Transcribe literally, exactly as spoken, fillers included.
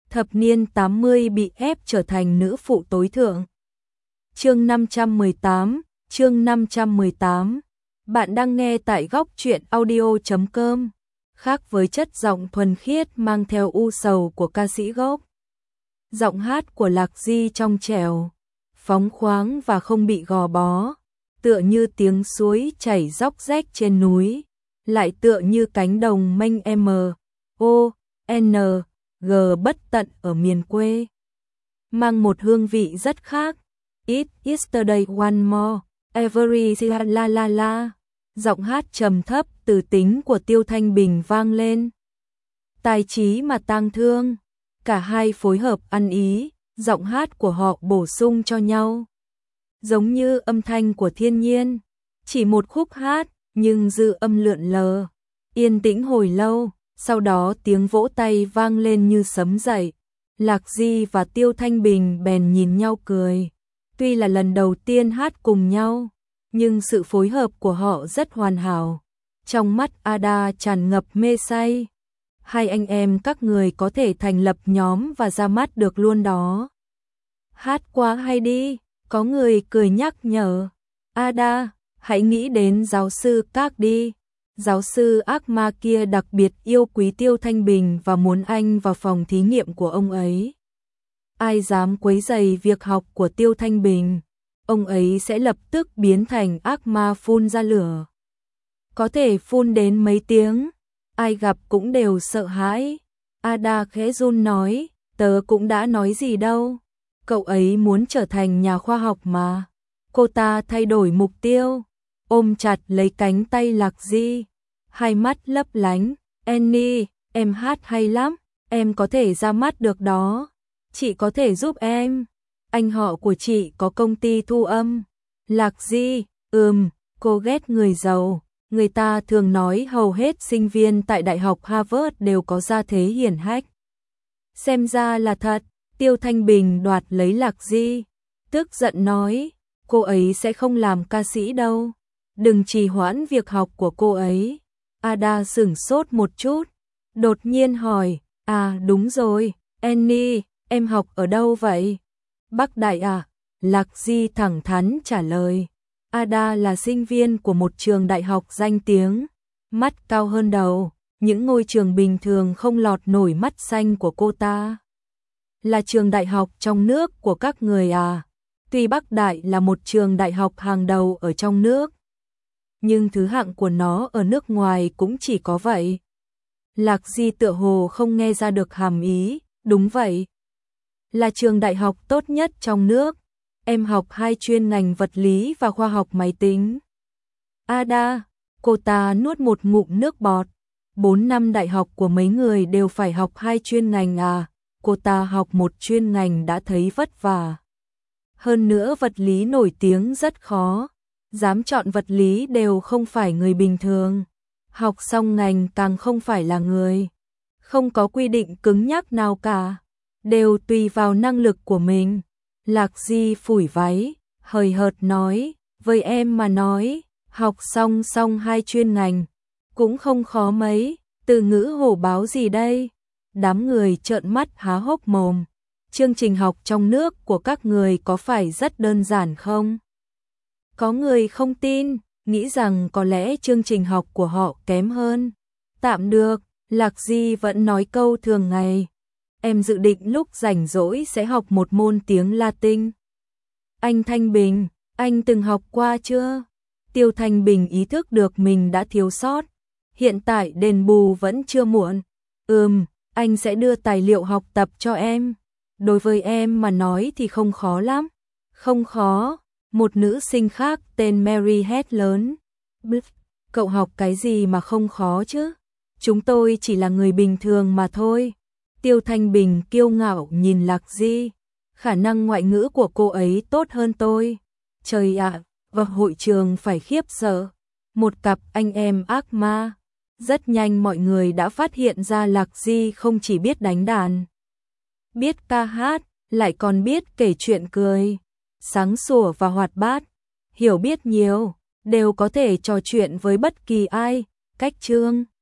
thập niên tám mươi bị ép trở thành nữ phụ tối thượng. Chương năm trăm mười tám, chương năm trăm mười tám. Bạn đang nghe tại góc truyện audio chấm com. Khác với chất giọng thuần khiết mang theo u sầu của ca sĩ gốc, giọng hát của Lạc Di trong trẻo, phóng khoáng và không bị gò bó, tựa như tiếng suối chảy róc rách trên núi, lại tựa như cánh đồng mênh m, o, n, g bất tận ở miền quê. Mang một hương vị rất khác. It yesterday one more, every la la la. Giọng hát trầm thấp từ tính của Tiêu Thanh Bình vang lên. Tài trí mà tang thương, cả hai phối hợp ăn ý, giọng hát của họ bổ sung cho nhau. Giống như âm thanh của thiên nhiên, chỉ một khúc hát, nhưng dư âm lượn lờ, yên tĩnh hồi lâu, sau đó tiếng vỗ tay vang lên như sấm dậy. Lạc Di và Tiêu Thanh Bình bèn nhìn nhau cười. Tuy là lần đầu tiên hát cùng nhau, nhưng sự phối hợp của họ rất hoàn hảo. Trong mắt Ada tràn ngập mê say. Hai anh em các người có thể thành lập nhóm và ra mắt được luôn đó. Hát quá hay đi, có người cười nhắc nhở. Ada, hãy nghĩ đến giáo sư Các đi. Giáo sư ác ma kia đặc biệt yêu quý Tiêu Thanh Bình và muốn anh vào phòng thí nghiệm của ông ấy. Ai dám quấy rầy việc học của Tiêu Thanh Bình, ông ấy sẽ lập tức biến thành ác ma phun ra lửa. Có thể phun đến mấy tiếng, ai gặp cũng đều sợ hãi. Ada khẽ run nói, tớ cũng đã nói gì đâu. Cậu ấy muốn trở thành nhà khoa học mà. Cô ta thay đổi mục tiêu, ôm chặt lấy cánh tay Lạc Di, hai mắt lấp lánh. Annie, em hát hay lắm, em có thể ra mắt được đó. Chị có thể giúp em. Anh họ của chị có công ty thu âm. Lạc Di, ừm, cô ghét người giàu. Người ta thường nói hầu hết sinh viên tại Đại học Harvard đều có gia thế hiển hách. Xem ra là thật. Tiêu Thanh Bình đoạt lấy Lạc Di, tức giận nói, cô ấy sẽ không làm ca sĩ đâu. Đừng trì hoãn việc học của cô ấy. Ada sửng sốt một chút, đột nhiên hỏi, à đúng rồi, Annie, em học ở đâu vậy? Bắc Đại à? Lạc Di thẳng thắn trả lời. Ada là sinh viên của một trường đại học danh tiếng, mắt cao hơn đầu, những ngôi trường bình thường không lọt nổi mắt xanh của cô ta. Là trường đại học trong nước của các người à? Tuy Bắc Đại là một trường đại học hàng đầu ở trong nước, nhưng thứ hạng của nó ở nước ngoài cũng chỉ có vậy. Lạc Di tựa hồ không nghe ra được hàm ý, đúng vậy. Là trường đại học tốt nhất trong nước. Em học hai chuyên ngành vật lý và khoa học máy tính. Ada, cô ta nuốt một ngụm nước bọt. Bốn năm đại học của mấy người đều phải học hai chuyên ngành à? Cô ta học một chuyên ngành đã thấy vất vả. Hơn nữa vật lý nổi tiếng rất khó. Dám chọn vật lý đều không phải người bình thường. Học xong ngành càng không phải là người. Không có quy định cứng nhắc nào cả. Đều tùy vào năng lực của mình. Lạc Di phủi váy, hời hợt nói, với em mà nói, học xong xong hai chuyên ngành, cũng không khó mấy, từ ngữ hổ báo gì đây? Đám người trợn mắt há hốc mồm. Chương trình học trong nước của các người có phải rất đơn giản không? Có người không tin, nghĩ rằng có lẽ chương trình học của họ kém hơn. Tạm được, Lạc Di vẫn nói câu thường ngày. Em dự định lúc rảnh rỗi sẽ học một môn tiếng Latin. Anh Thanh Bình, anh từng học qua chưa? Tiêu Thanh Bình ý thức được mình đã thiếu sót. Hiện tại đền bù vẫn chưa muộn. Ừm, anh sẽ đưa tài liệu học tập cho em. Đối với em mà nói thì không khó lắm. Không khó. Một nữ sinh khác tên Mary hét lớn. Bích, cậu học cái gì mà không khó chứ? Chúng tôi chỉ là người bình thường mà thôi. Tiêu Thanh Bình kiêu ngạo nhìn Lạc Di. Khả năng ngoại ngữ của cô ấy tốt hơn tôi. Trời ạ, và hội trường phải khiếp sợ. Một cặp anh em ác ma. Rất nhanh mọi người đã phát hiện ra Lạc Di không chỉ biết đánh đàn, biết ca hát, lại còn biết kể chuyện cười. Sáng sủa và hoạt bát, hiểu biết nhiều, đều có thể trò chuyện với bất kỳ ai. Cách chương